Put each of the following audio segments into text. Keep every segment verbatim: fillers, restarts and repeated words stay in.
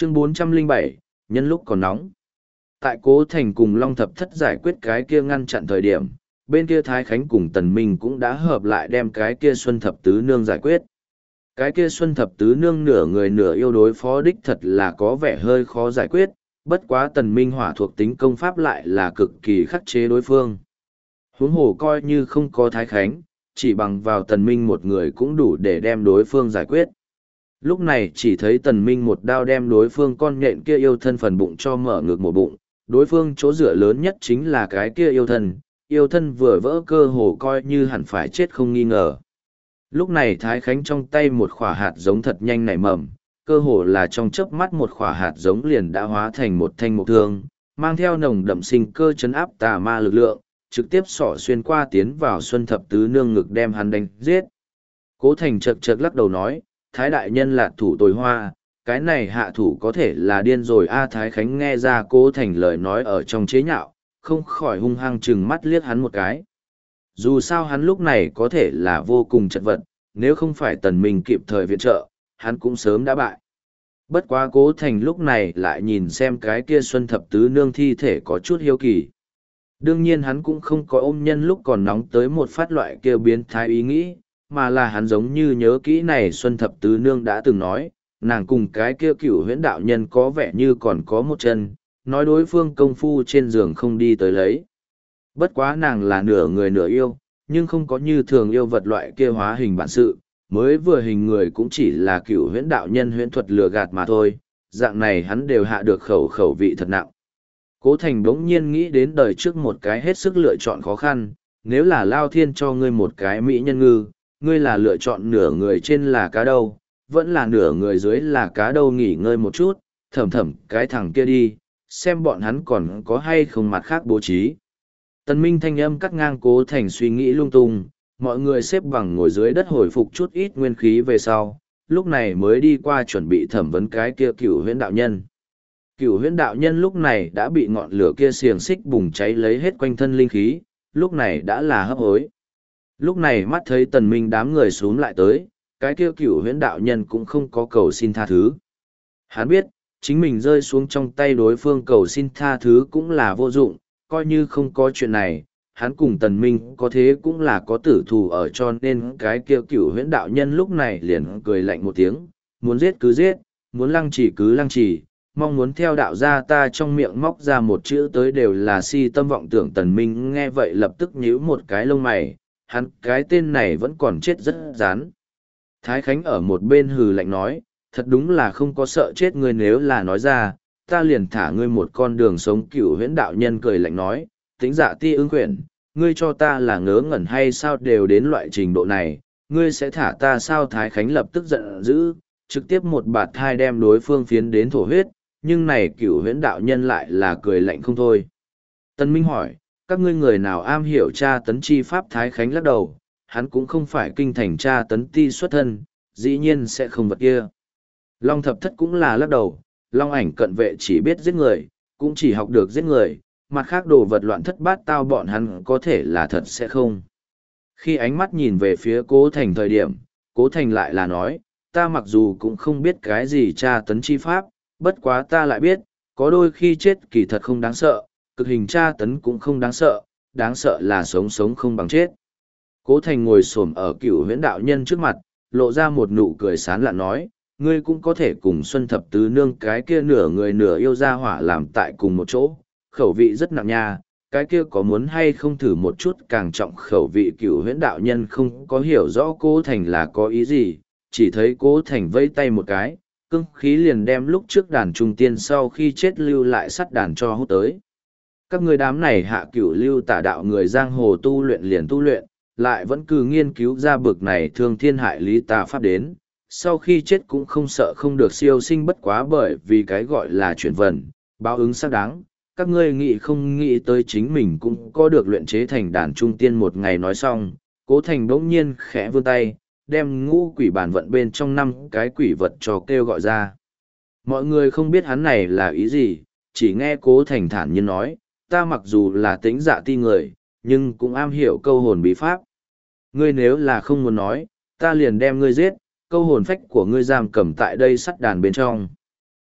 Chương bốn trăm lẻ bảy, nhân lúc còn nóng. Tại Cố Thành cùng Long Thập Thất giải quyết cái kia ngăn chặn thời điểm, bên kia Thái Khánh cùng Tần Minh cũng đã hợp lại đem cái kia Xuân Thập Tứ Nương giải quyết. Cái kia Xuân Thập Tứ Nương nửa người nửa yêu đối phó đích thật là có vẻ hơi khó giải quyết, bất quá Tần Minh hỏa thuộc tính công pháp lại là cực kỳ khắc chế đối phương. Huống hồ coi như không có Thái Khánh, chỉ bằng vào Tần Minh một người cũng đủ để đem đối phương giải quyết. Lúc này chỉ thấy Tần Minh một đao đem đối phương con nhện kia yêu thân phần bụng cho mở ngược một bụng, đối phương chỗ dựa lớn nhất chính là cái kia yêu thân, yêu thân vừa vỡ cơ hồ coi như hẳn phải chết không nghi ngờ. Lúc này Thái Khánh trong tay một khỏa hạt giống thật nhanh nảy mầm, cơ hồ là trong chớp mắt một khỏa hạt giống liền đã hóa thành một thanh mộc thương, mang theo nồng đậm sinh cơ chấn áp tà ma lực lượng, trực tiếp xỏ xuyên qua tiến vào Xuân Thập Tứ Nương ngực đem hắn đánh giết. Cố Thành chật chật lắc đầu nói, Thái đại nhân là thủ tồi hoa, cái này hạ thủ có thể là điên rồi a. Thái Khánh nghe ra Cố Thành lời nói ở trong chế nhạo, không khỏi hung hăng chừng mắt liếc hắn một cái. Dù sao hắn lúc này có thể là vô cùng chật vật, nếu không phải Tần Minh kịp thời viện trợ, hắn cũng sớm đã bại. Bất quá Cố Thành lúc này lại nhìn xem cái kia Xuân Thập Tứ Nương thi thể có chút hiếu kỳ. Đương nhiên hắn cũng không có ôm nhân lúc còn nóng tới một phát loại kia biến thái ý nghĩ, mà là hắn giống như nhớ kỹ này Xuân Thập Tứ Nương đã từng nói, nàng cùng cái kia cửu huyễn đạo nhân có vẻ như còn có một chân, nói đối phương công phu trên giường không đi tới lấy. Bất quá nàng là nửa người nửa yêu, nhưng không có như thường yêu vật loại kia hóa hình bản sự, mới vừa hình người cũng chỉ là cửu huyễn đạo nhân huyễn thuật lừa gạt mà thôi, dạng này hắn đều hạ được khẩu khẩu vị thật nặng. Cố Thành đống nhiên nghĩ đến đời trước một cái hết sức lựa chọn khó khăn, nếu là Lao Thiên cho ngươi một cái mỹ nhân ngư, ngươi là lựa chọn nửa người trên là cá đâu, vẫn là nửa người dưới là cá đâu nghỉ ngơi một chút, thầm thầm cái thằng kia đi, xem bọn hắn còn có hay không mặt khác bố trí. Tần Minh thanh âm cắt ngang Cố Thành suy nghĩ lung tung, mọi người xếp bằng ngồi dưới đất hồi phục chút ít nguyên khí về sau, lúc này mới đi qua chuẩn bị thẩm vấn cái kia cửu huyễn đạo nhân. Cửu huyễn đạo nhân lúc này đã bị ngọn lửa kia xiềng xích bùng cháy lấy hết quanh thân linh khí, lúc này đã là hấp hối. Lúc này mắt thấy Tần Minh đám người xuống lại tới, cái kia cửu huyễn đạo nhân cũng không có cầu xin tha thứ. Hắn biết, chính mình rơi xuống trong tay đối phương cầu xin tha thứ cũng là vô dụng, coi như không có chuyện này, hắn cùng Tần Minh có thế cũng là có tử thù ở cho nên cái kia cửu huyễn đạo nhân lúc này liền cười lạnh một tiếng, muốn giết cứ giết, muốn lăng trì cứ lăng trì, mong muốn theo đạo gia ta trong miệng móc ra một chữ tới đều là si tâm vọng tưởng. Tần Minh nghe vậy lập tức nhíu một cái lông mày, hắn cái tên này vẫn còn chết rất rán. Thái Khánh ở một bên hừ lạnh nói, thật đúng là không có sợ chết ngươi, nếu là nói ra, ta liền thả ngươi một con đường sống. Cửu huyễn đạo nhân cười lạnh nói, Tĩnh Dạ Ti ứng quyển, ngươi cho ta là ngớ ngẩn hay sao, đều đến loại trình độ này, ngươi sẽ thả ta sao? Thái Khánh lập tức giận dữ, trực tiếp một bạt thai đem đối phương phiến đến thổ huyết, nhưng này cửu huyễn đạo nhân lại là cười lạnh không thôi. Tân Minh hỏi, các ngươi người nào am hiểu tra tấn chi pháp? Thái Khánh lắc đầu, hắn cũng không phải kinh thành tra tấn ti xuất thân, dĩ nhiên sẽ không vật kia. Long Thập Thất cũng là lắc đầu, Long Ảnh cận vệ chỉ biết giết người, cũng chỉ học được giết người, mặt khác đồ vật loạn thất bát tao bọn hắn có thể là thật sẽ không. Khi ánh mắt nhìn về phía Cố Thành thời điểm, Cố Thành lại là nói, ta mặc dù cũng không biết cái gì tra tấn chi pháp, bất quá ta lại biết, có đôi khi chết kỳ thật không đáng sợ, cực hình tra tấn cũng không đáng sợ, đáng sợ là sống sống không bằng chết. Cố Thành ngồi xổm ở cửu huyễn đạo nhân trước mặt, lộ ra một nụ cười sán lạn nói, ngươi cũng có thể cùng Xuân Thập Tứ Nương cái kia nửa người nửa yêu ra hỏa làm tại cùng một chỗ, khẩu vị rất nặng nha, cái kia có muốn hay không thử một chút càng trọng khẩu vị? Cửu huyễn đạo nhân không có hiểu rõ Cố Thành là có ý gì, chỉ thấy Cố Thành vẫy tay một cái, cương khí liền đem lúc trước đàn trung tiên sau khi chết lưu lại sắt đàn cho hút tới. Các người đám này hạ cửu lưu tả đạo người giang hồ tu luyện liền tu luyện, lại vẫn cứ nghiên cứu ra bực này thương thiên hại lý tà pháp đến, sau khi chết cũng không sợ không được siêu sinh, bất quá bởi vì cái gọi là chuyển vần, báo ứng xác đáng. Các ngươi nghĩ không nghĩ tới chính mình cũng có được luyện chế thành đàn trung tiên? Một ngày nói xong, Cố Thành bỗng nhiên khẽ vươn tay, đem ngũ quỷ bản vận bên trong năm cái quỷ vật cho kêu gọi ra. Mọi người không biết hắn này là ý gì, chỉ nghe Cố Thành thản nhiên nói, ta mặc dù là Tĩnh Dạ Ti người, nhưng cũng am hiểu câu hồn bí pháp. Ngươi nếu là không muốn nói, ta liền đem ngươi giết, câu hồn phách của ngươi giam cầm tại đây sắt đàn bên trong.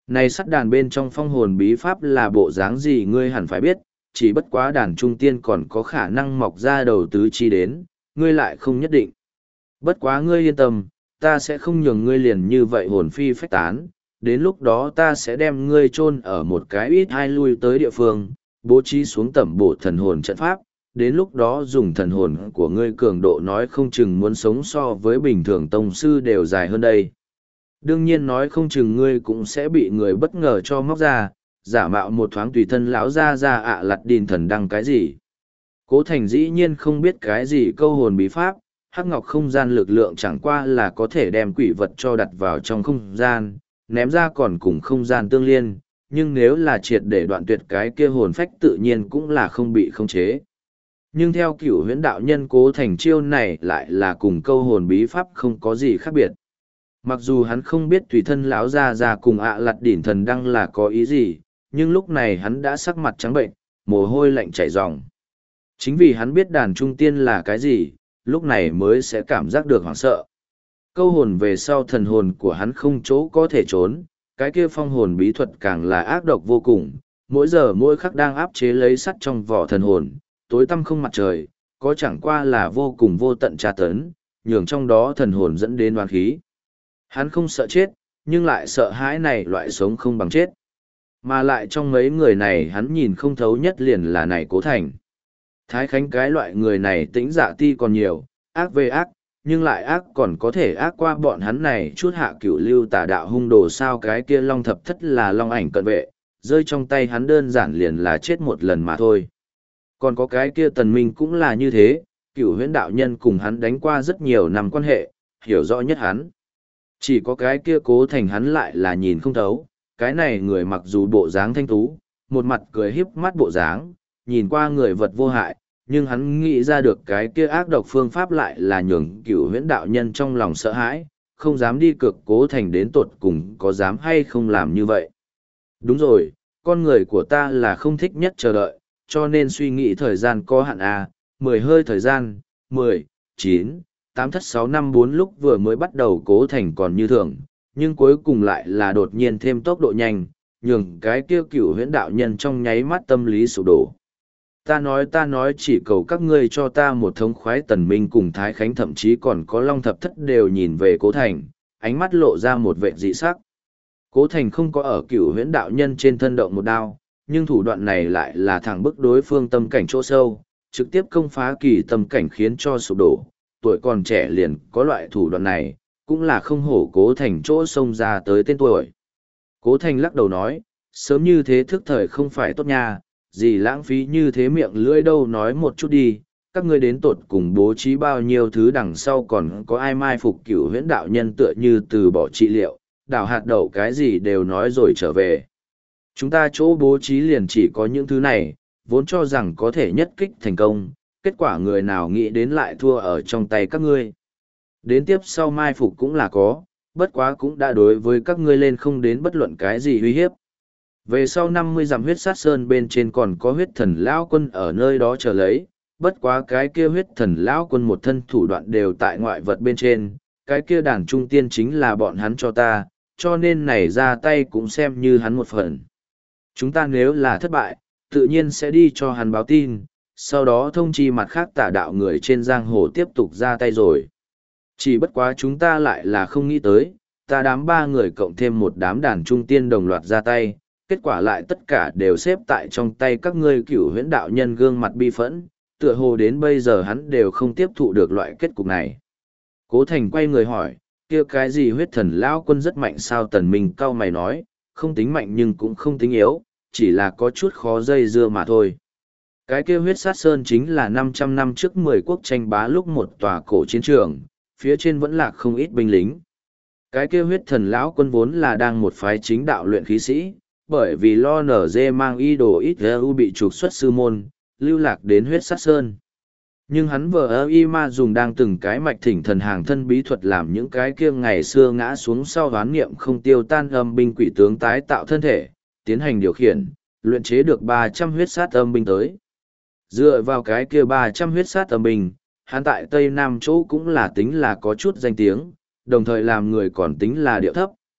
Này sắt đàn bên trong phong hồn bí pháp là bộ dáng gì ngươi hẳn phải biết, chỉ bất quá đàn trung tiên còn có khả năng mọc ra đầu tứ chi đến, ngươi lại không nhất định. Bất quá ngươi yên tâm, ta sẽ không nhường ngươi liền như vậy hồn phi phách tán, đến lúc đó ta sẽ đem ngươi chôn ở một cái ít hai lui tới địa phương, bố trí xuống tẩm bổ thần hồn trận pháp, đến lúc đó dùng thần hồn của ngươi cường độ nói không chừng muốn sống so với bình thường tông sư đều dài hơn đây. Đương nhiên nói không chừng ngươi cũng sẽ bị người bất ngờ cho móc ra, giả mạo một thoáng tùy thân lão ra ra ạ lặt đìn thần đăng cái gì. Cố Thành dĩ nhiên không biết cái gì câu hồn bí pháp, hắc ngọc không gian lực lượng chẳng qua là có thể đem quỷ vật cho đặt vào trong không gian, ném ra còn cùng không gian tương liên, nhưng nếu là triệt để đoạn tuyệt cái kia hồn phách tự nhiên cũng là không bị khống chế. Nhưng theo cửu huyễn đạo nhân Cố Thành chiêu này lại là cùng câu hồn bí pháp không có gì khác biệt. Mặc dù hắn không biết tùy thân lão ra ra cùng ạ lặt đỉnh thần đăng là có ý gì, nhưng lúc này hắn đã sắc mặt trắng bệnh, mồ hôi lạnh chảy ròng. Chính vì hắn biết đàn trung tiên là cái gì, lúc này mới sẽ cảm giác được hoảng sợ. Câu hồn về sau thần hồn của hắn không chỗ có thể trốn, cái kia phong hồn bí thuật càng là ác độc vô cùng, mỗi giờ mỗi khắc đang áp chế lấy sắt trong vỏ thần hồn, tối tăm không mặt trời, có chẳng qua là vô cùng vô tận tra tấn, nhường trong đó thần hồn dẫn đến oán khí. Hắn không sợ chết, nhưng lại sợ hãi này loại sống không bằng chết. Mà lại trong mấy người này hắn nhìn không thấu nhất liền là này Cố Thành. Thái Khánh cái loại người này tĩnh dạ ti còn nhiều, ác về ác, nhưng lại ác còn có thể ác qua bọn hắn này chút hạ cửu lưu tà đạo hung đồ sao cái kia long thập thất là long ảnh cận vệ, rơi trong tay hắn đơn giản liền là chết một lần mà thôi. Còn có cái kia tần minh cũng là như thế, cửu huyễn đạo nhân cùng hắn đánh qua rất nhiều năm quan hệ, hiểu rõ nhất hắn. Chỉ có cái kia Cố Thành hắn lại là nhìn không thấu, cái này người mặc dù bộ dáng thanh tú, một mặt cười híp mắt bộ dáng, nhìn qua người vật vô hại, nhưng hắn nghĩ ra được cái kia ác độc phương pháp lại là nhường cửu huyễn đạo nhân trong lòng sợ hãi, không dám đi cực Cố Thành đến tột cùng có dám hay không làm như vậy. Đúng rồi, con người của ta là không thích nhất chờ đợi, cho nên suy nghĩ thời gian có hạn à, mười hơi thời gian, mười, chín, tám thất sáu năm bốn lúc vừa mới bắt đầu Cố Thành còn như thường, nhưng cuối cùng lại là đột nhiên thêm tốc độ nhanh, nhường cái kia cửu huyễn đạo nhân trong nháy mắt tâm lý sụp đổ. Ta nói ta nói chỉ cầu các ngươi cho ta một thống khoái tần minh cùng Thái Khánh thậm chí còn có Long Thập Thất đều nhìn về Cố Thành, ánh mắt lộ ra một vẻ dị sắc. Cố Thành không có ở cửu huyễn đạo nhân trên thân động một đao, nhưng thủ đoạn này lại là thẳng bức đối phương tâm cảnh chỗ sâu, trực tiếp công phá kỳ tâm cảnh khiến cho sụp đổ. Tuổi còn trẻ liền có loại thủ đoạn này, cũng là không hổ Cố Thành chỗ xông ra tới tên tuổi. Cố Thành lắc đầu nói, sớm như thế thức thời không phải tốt nha, gì lãng phí như thế miệng lưỡi đâu nói một chút đi, các ngươi đến tột cùng bố trí bao nhiêu thứ đằng sau còn có ai mai phục cửu huyễn đạo nhân tựa như từ bỏ trị liệu, đảo hạt đậu cái gì đều nói rồi trở về. Chúng ta chỗ bố trí liền chỉ có những thứ này, vốn cho rằng có thể nhất kích thành công, kết quả người nào nghĩ đến lại thua ở trong tay các ngươi. Đến tiếp sau mai phục cũng là có, bất quá cũng đã đối với các ngươi lên không đến bất luận cái gì uy hiếp. Về sau năm mươi dặm huyết sát sơn bên trên còn có huyết thần lão quân ở nơi đó chờ lấy, bất quá cái kia huyết thần lão quân một thân thủ đoạn đều tại ngoại vật bên trên, cái kia đàn trung tiên chính là bọn hắn cho ta, cho nên này ra tay cũng xem như hắn một phần. Chúng ta nếu là thất bại, tự nhiên sẽ đi cho hắn báo tin, sau đó thông chi mặt khác tả đạo người trên giang hồ tiếp tục ra tay rồi. Chỉ bất quá chúng ta lại là không nghĩ tới, ta đám ba người cộng thêm một đám đàn trung tiên đồng loạt ra tay, kết quả lại tất cả đều xếp tại trong tay các ngươi cửu huyễn đạo nhân gương mặt bi phẫn, tựa hồ đến bây giờ hắn đều không tiếp thụ được loại kết cục này. Cố Thành quay người hỏi, kia cái gì huyết thần lão quân rất mạnh sao? Tần Minh cau mày nói, không tính mạnh nhưng cũng không tính yếu, chỉ là có chút khó dây dưa mà thôi. Cái kia huyết sát sơn chính là năm trăm năm trước mười quốc tranh bá lúc một tòa cổ chiến trường, phía trên vẫn lạc không ít binh lính. Cái kia huyết thần lão quân vốn là đang một phái chính đạo luyện khí sĩ, bởi vì lo nở dê mang y đồ ít u bị trục xuất sư môn, lưu lạc đến huyết sát sơn. Nhưng hắn vợ ơ y ma dùng đang từng cái mạch thỉnh thần hàng thân bí thuật làm những cái kia ngày xưa ngã xuống sau hoán niệm không tiêu tan âm binh quỷ tướng tái tạo thân thể, tiến hành điều khiển, luyện chế được ba trăm huyết sát âm binh tới. Dựa vào cái kia ba trăm huyết sát âm binh, hắn tại Tây Nam chỗ cũng là tính là có chút danh tiếng, đồng thời làm người còn tính là điệu thấp,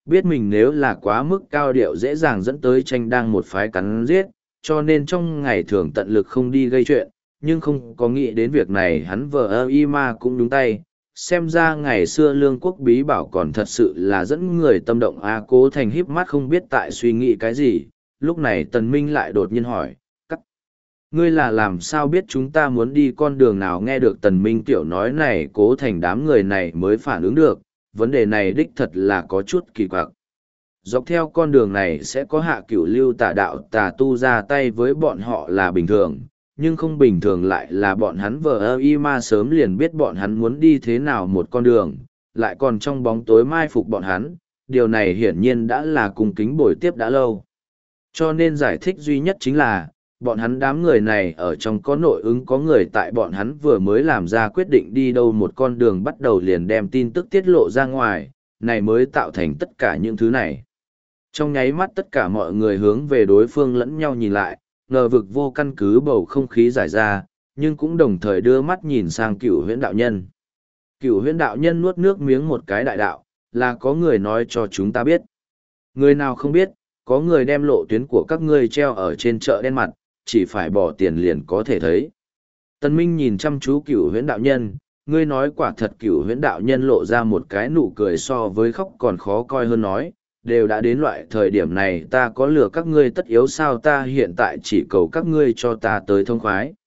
Biết mình nếu là quá mức cao điệu dễ dàng dẫn tới tranh đang một phái cắn giết, cho nên trong ngày thường tận lực không đi gây chuyện, nhưng không có nghĩ đến việc này hắn vờ ơ y ma cũng đúng tay. Xem ra ngày xưa lương quốc bí bảo còn thật sự là dẫn người tâm động. A Cố Thành híp mắt không biết tại suy nghĩ cái gì, lúc này Tần Minh lại đột nhiên hỏi, cắt, ngươi là làm sao biết chúng ta muốn đi con đường nào? Nghe được Tần Minh tiểu nói này, Cố Thành đám người này mới phản ứng được, vấn đề này đích thật là có chút kỳ quặc. Dọc theo con đường này sẽ có hạ cửu lưu tà đạo tà tu ra tay với bọn họ là bình thường, nhưng không bình thường lại là bọn hắn vờ ơ y ma sớm liền biết bọn hắn muốn đi thế nào một con đường, lại còn trong bóng tối mai phục bọn hắn, điều này hiển nhiên đã là cung kính bồi tiếp đã lâu. Cho nên giải thích duy nhất chính là, bọn hắn đám người này ở trong có nội ứng có người tại bọn hắn vừa mới làm ra quyết định đi đâu một con đường bắt đầu liền đem tin tức tiết lộ ra ngoài, này mới tạo thành tất cả những thứ này. Trong nháy mắt tất cả mọi người hướng về đối phương lẫn nhau nhìn lại, ngờ vực vô căn cứ bầu không khí giải ra, nhưng cũng đồng thời đưa mắt nhìn sang cửu huyễn đạo nhân. Cửu huyễn đạo nhân nuốt nước miếng một cái đại đạo, là có người nói cho chúng ta biết. Người nào không biết, có người đem lộ tuyến của các ngươi treo ở trên chợ đen mặt, chỉ phải bỏ tiền liền có thể thấy. Tân Minh nhìn chăm chú cửu huyễn đạo nhân, ngươi nói quả thật. Cửu huyễn đạo nhân lộ ra một cái nụ cười so với khóc còn khó coi hơn, nói, đều đã đến loại thời điểm này ta có lừa các ngươi tất yếu sao? Ta hiện tại chỉ cầu các ngươi cho ta tới thông khoái.